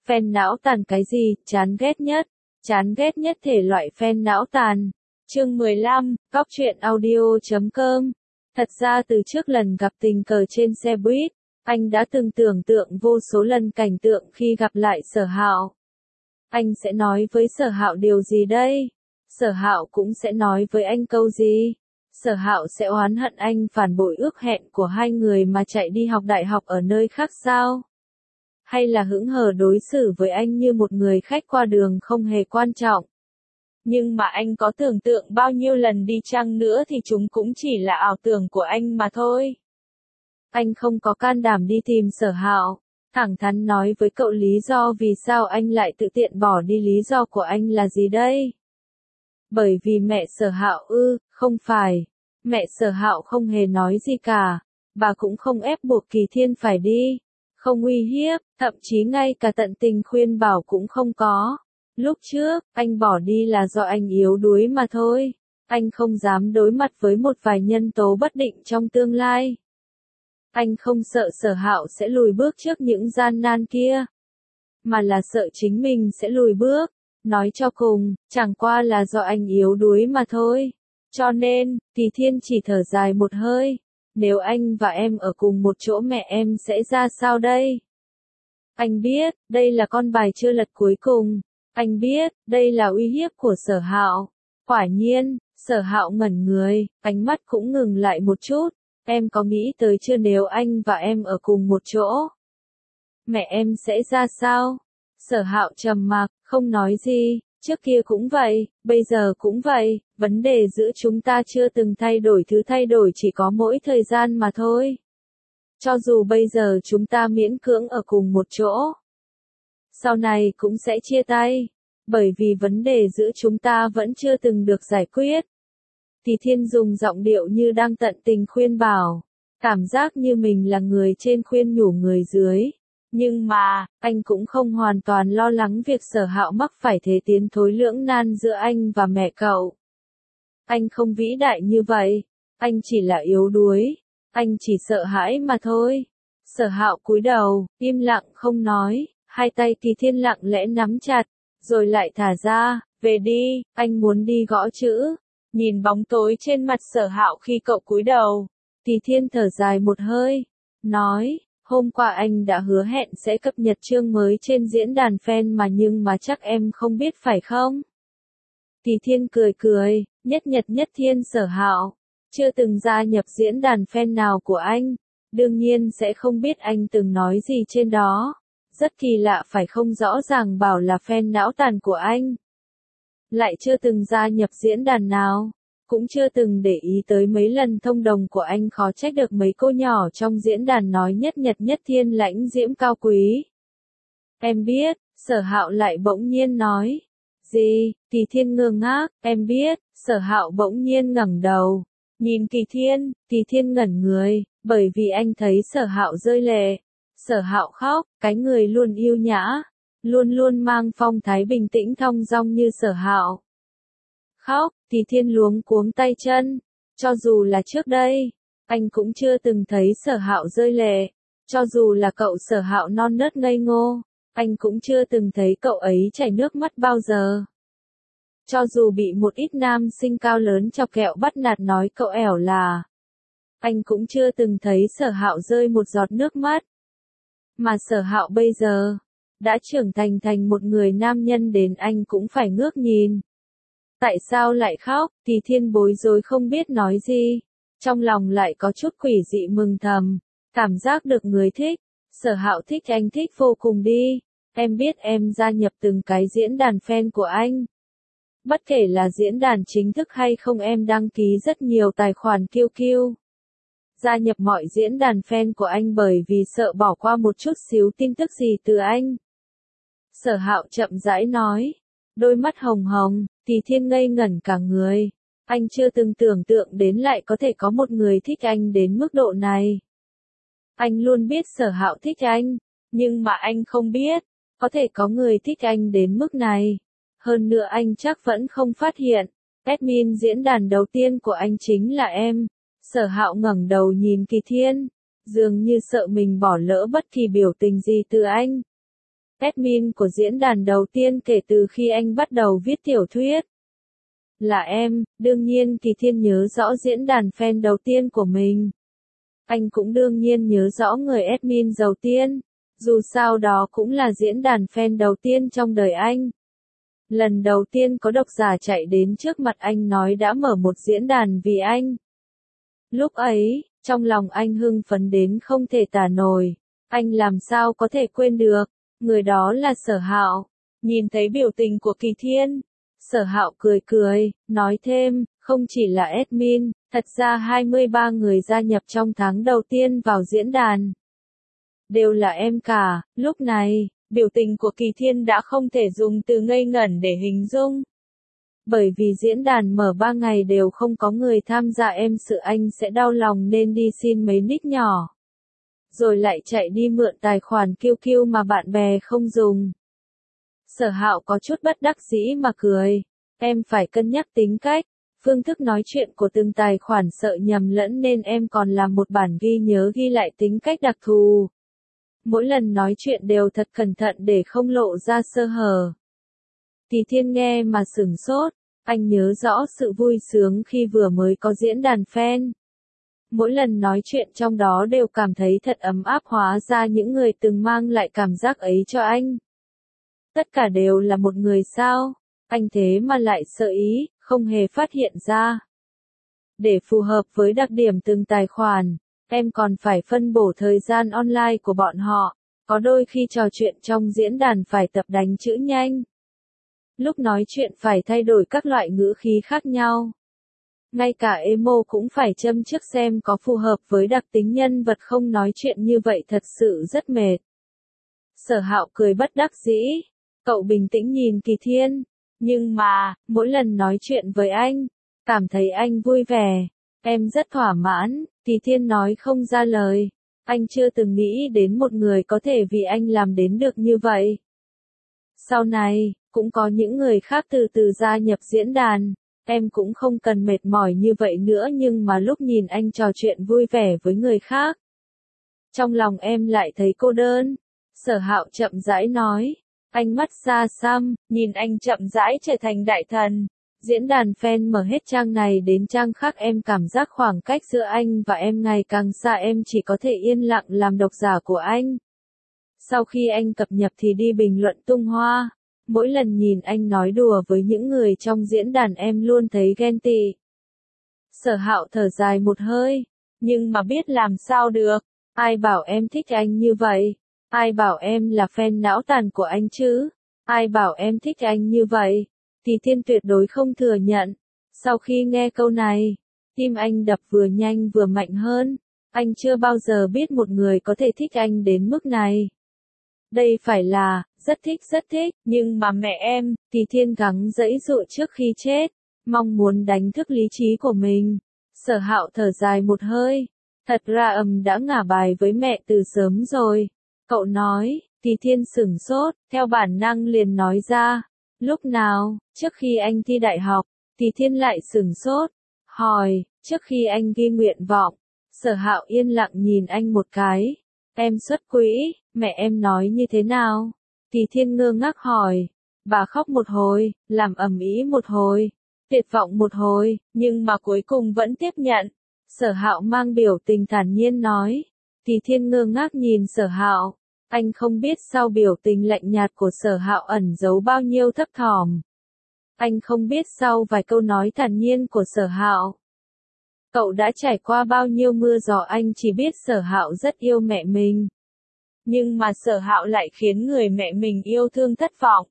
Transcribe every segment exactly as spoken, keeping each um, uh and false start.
Fan não tàn cái gì, chán ghét nhất. Chán ghét nhất thể loại fan não tàn. Chương mười lăm, Góc truyện audio chấm com. Thật ra từ trước lần gặp tình cờ trên xe buýt, anh đã từng tưởng tượng vô số lần cảnh tượng khi gặp lại Sở Hạo. Anh sẽ nói với Sở Hạo điều gì đây? Sở Hạo cũng sẽ nói với anh câu gì? Sở Hạo sẽ oán hận anh phản bội ước hẹn của hai người mà chạy đi học đại học ở nơi khác sao? Hay là hững hờ đối xử với anh như một người khách qua đường không hề quan trọng? Nhưng mà anh có tưởng tượng bao nhiêu lần đi chăng nữa thì chúng cũng chỉ là ảo tưởng của anh mà thôi. Anh không có can đảm đi tìm Sở Hạo, thẳng thắn nói với cậu lý do vì sao anh lại tự tiện bỏ đi. Lý do của anh là gì đây? Bởi vì mẹ Sở Hạo ư? Không phải. Mẹ Sở Hạo không hề nói gì cả. Bà cũng không ép buộc Kỳ Thiên phải đi. Không uy hiếp, thậm chí ngay cả tận tình khuyên bảo cũng không có. Lúc trước, anh bỏ đi là do anh yếu đuối mà thôi. Anh không dám đối mặt với một vài nhân tố bất định trong tương lai. Anh không sợ Sở Hạo sẽ lùi bước trước những gian nan kia, mà là sợ chính mình sẽ lùi bước. Nói cho cùng, chẳng qua là do anh yếu đuối mà thôi. Cho nên, Kỳ Thiên chỉ thở dài một hơi. Nếu anh và em ở cùng một chỗ mẹ em sẽ ra sao đây? Anh biết, đây là con bài chưa lật cuối cùng. Anh biết, đây là uy hiếp của Sở Hạo. Quả nhiên, Sở Hạo ngẩn người, ánh mắt cũng ngừng lại một chút. Em có nghĩ tới chưa nếu anh và em ở cùng một chỗ? Mẹ em sẽ ra sao? Sở Hạo trầm mặc, không nói gì. Trước kia cũng vậy, bây giờ cũng vậy, vấn đề giữa chúng ta chưa từng thay đổi, thứ thay đổi chỉ có mỗi thời gian mà thôi. Cho dù bây giờ chúng ta miễn cưỡng ở cùng một chỗ, sau này cũng sẽ chia tay, bởi vì vấn đề giữa chúng ta vẫn chưa từng được giải quyết. Thì Thiên dùng giọng điệu như đang tận tình khuyên bảo, cảm giác như mình là người trên khuyên nhủ người dưới. Nhưng mà, anh cũng không hoàn toàn lo lắng việc Sở Hạo mắc phải thế tiến thối lưỡng nan giữa anh và mẹ cậu. Anh không vĩ đại như vậy, anh chỉ là yếu đuối, anh chỉ sợ hãi mà thôi. Sở Hạo cúi đầu, im lặng không nói, hai tay Kỳ Thiên lặng lẽ nắm chặt, rồi lại thả ra. Về đi, anh muốn đi gõ chữ. Nhìn bóng tối trên mặt Sở Hạo khi cậu cúi đầu, Kỳ Thiên thở dài một hơi, nói. Hôm qua anh đã hứa hẹn sẽ cập nhật chương mới trên diễn đàn fan mà nhưng mà chắc em không biết phải không? Kỳ Thiên cười cười, nhất nhật nhất thiên Sở Hạo, chưa từng gia nhập diễn đàn fan nào của anh, đương nhiên sẽ không biết anh từng nói gì trên đó. Rất kỳ lạ phải không, rõ ràng bảo là fan não tàn của anh. Lại chưa từng gia nhập diễn đàn nào. Cũng chưa từng để ý tới mấy lần thông đồng của anh, khó trách được mấy cô nhỏ trong diễn đàn nói nhất nhật nhất thiên lãnh diễm cao quý. Em biết, Sở Hạo lại bỗng nhiên nói. Gì? Kỳ Thiên ngơ ngác. Em biết, Sở Hạo bỗng nhiên ngẩng đầu, nhìn Kỳ Thiên. Kỳ Thiên ngẩn người, bởi vì anh thấy Sở Hạo rơi lệ. Sở Hạo khóc, cái người luôn yêu nhã, luôn luôn mang phong thái bình tĩnh thong dong như Sở Hạo. Khóc, Kỳ Thiên luống cuống tay chân. Cho dù là trước đây, anh cũng chưa từng thấy Sở Hạo rơi lệ. Cho dù là cậu Sở Hạo non nớt ngây ngô, anh cũng chưa từng thấy cậu ấy chảy nước mắt bao giờ. Cho dù bị một ít nam sinh cao lớn chọc ghẹo bắt nạt nói cậu ẻo là, anh cũng chưa từng thấy Sở Hạo rơi một giọt nước mắt. Mà Sở Hạo bây giờ, đã trưởng thành thành một người nam nhân đến anh cũng phải ngước nhìn. Tại sao lại khóc? Kỳ Thiên bối rối không biết nói gì. Trong lòng lại có chút quỷ dị mừng thầm. Cảm giác được người thích. Sở Hạo thích anh thích vô cùng đi. Em biết em gia nhập từng cái diễn đàn fan của anh. Bất kể là diễn đàn chính thức hay không, em đăng ký rất nhiều tài khoản kiu kiu. Gia nhập mọi diễn đàn fan của anh bởi vì sợ bỏ qua một chút xíu tin tức gì từ anh. Sở Hạo chậm rãi nói. Đôi mắt hồng hồng. Kỳ Thiên ngây ngẩn cả người. Anh chưa từng tưởng tượng đến lại có thể có một người thích anh đến mức độ này. Anh luôn biết Sở Hạo thích anh, nhưng mà anh không biết, có thể có người thích anh đến mức này. Hơn nữa anh chắc vẫn không phát hiện. Admin diễn đàn đầu tiên của anh chính là em. Sở Hạo ngẩng đầu nhìn Kỳ Thiên, dường như sợ mình bỏ lỡ bất kỳ biểu tình gì từ anh. Admin của diễn đàn đầu tiên kể từ khi anh bắt đầu viết tiểu thuyết. Là em, đương nhiên Kỳ Thiên nhớ rõ diễn đàn fan đầu tiên của mình. Anh cũng đương nhiên nhớ rõ người admin đầu tiên, dù sao đó cũng là diễn đàn fan đầu tiên trong đời anh. Lần đầu tiên có độc giả chạy đến trước mặt anh nói đã mở một diễn đàn vì anh. Lúc ấy, trong lòng anh hưng phấn đến không thể tả nổi. Anh làm sao có thể quên được, người đó là Sở Hạo. Nhìn thấy biểu tình của Kỳ Thiên, Sở Hạo cười cười, nói thêm, không chỉ là admin, thật ra hai mươi ba người gia nhập trong tháng đầu tiên vào diễn đàn. Đều là em cả, lúc này, biểu tình của Kỳ Thiên đã không thể dùng từ ngây ngẩn để hình dung. Bởi vì diễn đàn mở ba ngày đều không có người tham gia em sợ anh sẽ đau lòng nên đi xin mấy nick nhỏ. Rồi lại chạy đi mượn tài khoản Q Q mà bạn bè không dùng. Sở Hạo có chút bất đắc dĩ mà cười. Em phải cân nhắc tính cách, phương thức nói chuyện của từng tài khoản sợ nhầm lẫn nên em còn làm một bản ghi nhớ ghi lại tính cách đặc thù. Mỗi lần nói chuyện đều thật cẩn thận để không lộ ra sơ hở. Kỳ Thiên nghe mà sửng sốt, anh nhớ rõ sự vui sướng khi vừa mới có diễn đàn fan. Mỗi lần nói chuyện trong đó đều cảm thấy thật ấm áp, hóa ra những người từng mang lại cảm giác ấy cho anh. Tất cả đều là một người sao, anh thế mà lại sợ ý, không hề phát hiện ra. Để phù hợp với đặc điểm từng tài khoản, em còn phải phân bổ thời gian online của bọn họ, có đôi khi trò chuyện trong diễn đàn phải tập đánh chữ nhanh. Lúc nói chuyện phải thay đổi các loại ngữ khí khác nhau. Ngay cả emo cũng phải châm trước xem có phù hợp với đặc tính nhân vật không, nói chuyện như vậy thật sự rất mệt. Sở Hạo cười bất đắc dĩ, cậu bình tĩnh nhìn Kỳ Thiên, nhưng mà, mỗi lần nói chuyện với anh, cảm thấy anh vui vẻ, em rất thỏa mãn, Kỳ Thiên nói không ra lời, anh chưa từng nghĩ đến một người có thể vì anh làm đến được như vậy. Sau này, cũng có những người khác từ từ gia nhập diễn đàn. Em cũng không cần mệt mỏi như vậy nữa, nhưng mà lúc nhìn anh trò chuyện vui vẻ với người khác, trong lòng em lại thấy cô đơn. Sở Hạo chậm rãi nói, ánh mắt xa xăm, nhìn anh chậm rãi trở thành đại thần. Diễn đàn fan mở hết trang này đến trang khác, em cảm giác khoảng cách giữa anh và em ngày càng xa, em chỉ có thể yên lặng làm độc giả của anh. Sau khi anh cập nhật thì đi bình luận tung hoa. Mỗi lần nhìn anh nói đùa với những người trong diễn đàn em luôn thấy ghen tị. Sở Hạo thở dài một hơi, nhưng mà biết làm sao được, ai bảo em thích anh như vậy, ai bảo em là fan não tàn của anh chứ, ai bảo em thích anh như vậy, thì Thiên tuyệt đối không thừa nhận. Sau khi nghe câu này, tim anh đập vừa nhanh vừa mạnh hơn, anh chưa bao giờ biết một người có thể thích anh đến mức này. Đây phải là, rất thích rất thích, nhưng mà mẹ em, Kỳ Thiên gắng giãy giụa trước khi chết, mong muốn đánh thức lý trí của mình. Sở Hạo thở dài một hơi, thật ra ầm đã ngả bài với mẹ từ sớm rồi. Cậu nói, Kỳ Thiên sửng sốt, theo bản năng liền nói ra, lúc nào, trước khi anh thi đại học, Kỳ Thiên lại sửng sốt, hỏi, trước khi anh ghi nguyện vọng. Sở Hạo yên lặng nhìn anh một cái, em xuất quỹ, mẹ em nói như thế nào? Kỳ Thiên ngơ ngác hỏi, bà khóc một hồi, làm ầm ĩ một hồi, tuyệt vọng một hồi, nhưng mà cuối cùng vẫn tiếp nhận. Sở Hạo mang biểu tình thản nhiên nói. Kỳ Thiên ngơ ngác nhìn Sở Hạo, anh không biết sau biểu tình lạnh nhạt của Sở Hạo ẩn giấu bao nhiêu thấp thỏm. Anh không biết sau vài câu nói thản nhiên của Sở Hạo, cậu đã trải qua bao nhiêu mưa gió. Anh chỉ biết Sở Hạo rất yêu mẹ mình. Nhưng mà Sở Hạo lại khiến người mẹ mình yêu thương thất vọng.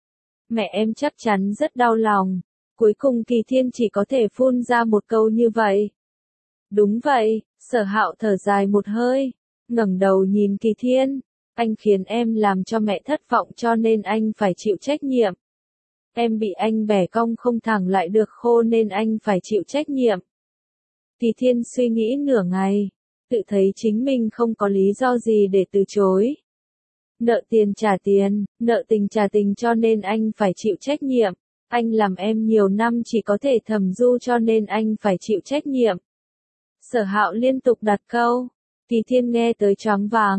Mẹ em chắc chắn rất đau lòng. Cuối cùng Kỳ Thiên chỉ có thể phun ra một câu như vậy. Đúng vậy, Sở Hạo thở dài một hơi, ngẩng đầu nhìn Kỳ Thiên. Anh khiến em làm cho mẹ thất vọng cho nên anh phải chịu trách nhiệm. Em bị anh bẻ cong không thẳng lại được khô nên anh phải chịu trách nhiệm. Kỳ Thiên suy nghĩ nửa ngày, tự thấy chính mình không có lý do gì để từ chối. Nợ tiền trả tiền, nợ tình trả tình cho nên anh phải chịu trách nhiệm. Anh làm em nhiều năm chỉ có thể thầm du cho nên anh phải chịu trách nhiệm. Sở Hạo liên tục đặt câu, Kỳ Thiên nghe tới choáng váng.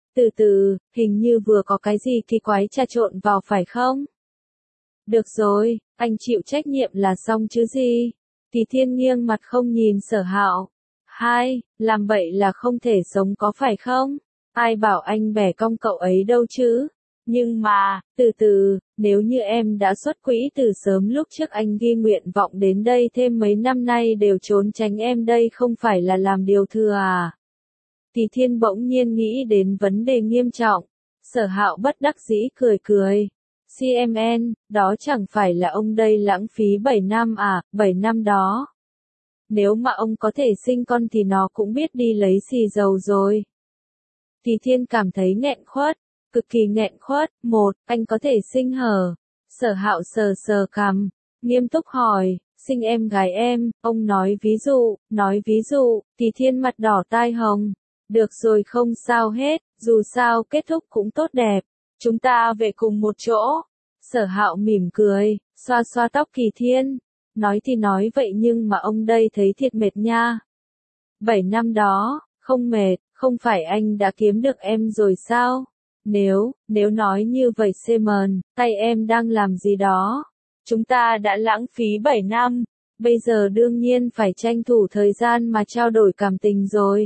Từ từ, hình như vừa có cái gì kỳ quái trà trộn vào phải không? Được rồi, anh chịu trách nhiệm là xong chứ gì? Kỳ Thiên nghiêng mặt không nhìn Sở Hạo. Hai, làm vậy là không thể sống có phải không? Ai bảo anh bẻ cong cậu ấy đâu chứ? Nhưng mà, từ từ, nếu như em đã xuất quỹ từ sớm lúc trước anh ghi nguyện vọng đến đây thêm mấy năm nay đều trốn tránh em đây không phải là làm điều thừa à? Kỳ Thiên bỗng nhiên nghĩ đến vấn đề nghiêm trọng. Sở Hạo bất đắc dĩ cười cười. xê em en, đó chẳng phải là ông đây lãng phí bảy năm à, bảy năm đó. Nếu mà ông có thể sinh con thì nó cũng biết đi lấy xì dầu rồi. Kỳ Thiên cảm thấy nghẹn khuất, cực kỳ nghẹn khuất. Một, anh có thể sinh hở. Sở Hạo sờ sờ cằm, nghiêm túc hỏi, sinh em gái em, ông nói ví dụ, nói ví dụ, Kỳ Thiên mặt đỏ tai hồng. Được rồi không sao hết, dù sao kết thúc cũng tốt đẹp. Chúng ta về cùng một chỗ. Sở Hạo mỉm cười, xoa xoa tóc Kỳ Thiên. Nói thì nói vậy nhưng mà ông đây thấy thiệt mệt nha. Bảy năm đó, không mệt, không phải anh đã kiếm được em rồi sao? Nếu, nếu nói như vậy Simon, tay em đang làm gì đó? Chúng ta đã lãng phí bảy năm, bây giờ đương nhiên phải tranh thủ thời gian mà trao đổi cảm tình rồi.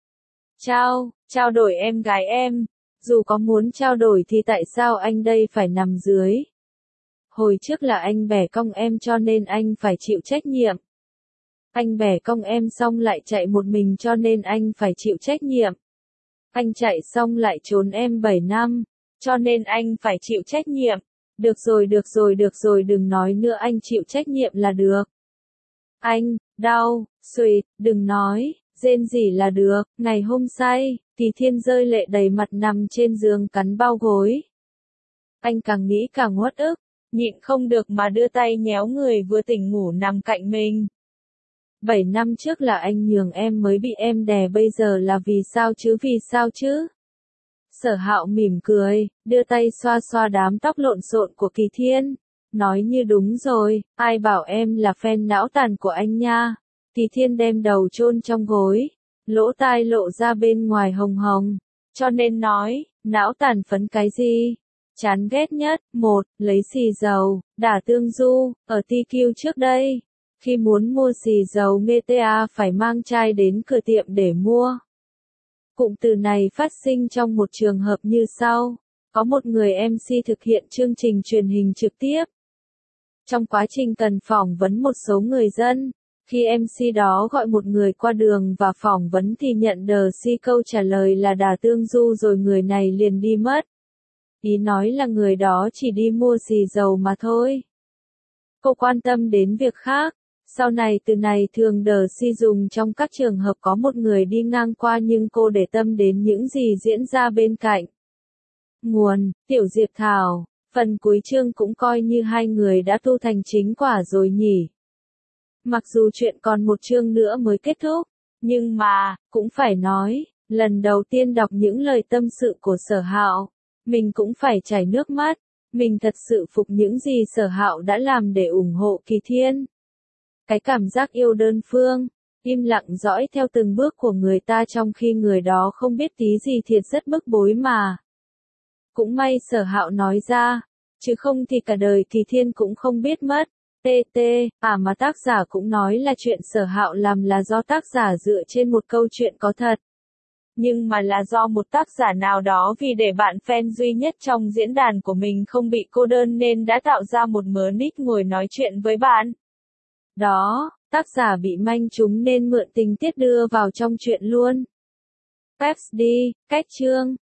Trao, trao đổi em gái em. Dù có muốn trao đổi thì tại sao anh đây phải nằm dưới? Hồi trước là anh bẻ cong em cho nên anh phải chịu trách nhiệm. Anh bẻ cong em xong lại chạy một mình cho nên anh phải chịu trách nhiệm. Anh chạy xong lại trốn em bảy năm, cho nên anh phải chịu trách nhiệm. Được rồi được rồi được rồi đừng nói nữa anh chịu trách nhiệm là được. Anh, đau, xuỵt, đừng nói, rên rỉ là được. Ngày hôm say, Kỳ Thiên rơi lệ đầy mặt nằm trên giường cắn bao gối. Anh càng nghĩ càng uất ức, nhịn không được mà đưa tay nhéo người vừa tỉnh ngủ nằm cạnh mình. Bảy năm trước là anh nhường em mới bị em đè bây giờ là vì sao chứ vì sao chứ? Sở Hạo mỉm cười, đưa tay xoa xoa đám tóc lộn xộn của Kỳ Thiên. Nói như đúng rồi, ai bảo em là fan não tàn của anh nha. Kỳ Thiên đem đầu chôn trong gối, lỗ tai lộ ra bên ngoài hồng hồng. Cho nên nói, não tàn phấn cái gì? Chán ghét nhất, một, lấy xì dầu, đả tương du, ở tê quy trước đây. Khi muốn mua xì dầu giê tê a phải mang chai đến cửa tiệm để mua. Cụm từ này phát sinh trong một trường hợp như sau. Có một người em xê thực hiện chương trình truyền hình trực tiếp. Trong quá trình cần phỏng vấn một số người dân, khi em xê đó gọi một người qua đường và phỏng vấn thì nhận đờ si câu trả lời là đả tương du rồi người này liền đi mất. Ý nói là người đó chỉ đi mua xì dầu mà thôi. Cô quan tâm đến việc khác. Sau này từ này thường đờ si dùng trong các trường hợp có một người đi ngang qua nhưng cô để tâm đến những gì diễn ra bên cạnh. Nguồn, Tiểu Diệp Thảo. Phần cuối chương cũng coi như hai người đã tu thành chính quả rồi nhỉ. Mặc dù chuyện còn một chương nữa mới kết thúc, nhưng mà, cũng phải nói, lần đầu tiên đọc những lời tâm sự của Sở Hạo, mình cũng phải chảy nước mắt. Mình thật sự phục những gì Sở Hạo đã làm để ủng hộ Kỳ Thiên. Cái cảm giác yêu đơn phương, im lặng dõi theo từng bước của người ta trong khi người đó không biết tí gì thiệt rất bức bối mà. Cũng may Sở Hạo nói ra, chứ không thì cả đời Kỳ Thiên cũng không biết mất. tê tê, à mà tác giả cũng nói là chuyện Sở Hạo làm là do tác giả dựa trên một câu chuyện có thật. Nhưng mà là do một tác giả nào đó vì để bạn fan duy nhất trong diễn đàn của mình không bị cô đơn nên đã tạo ra một mớ nick ngồi nói chuyện với bạn. Đó, tác giả bị manh trúng nên mượn tình tiết đưa vào trong chuyện luôn. Pepsi, cách chương.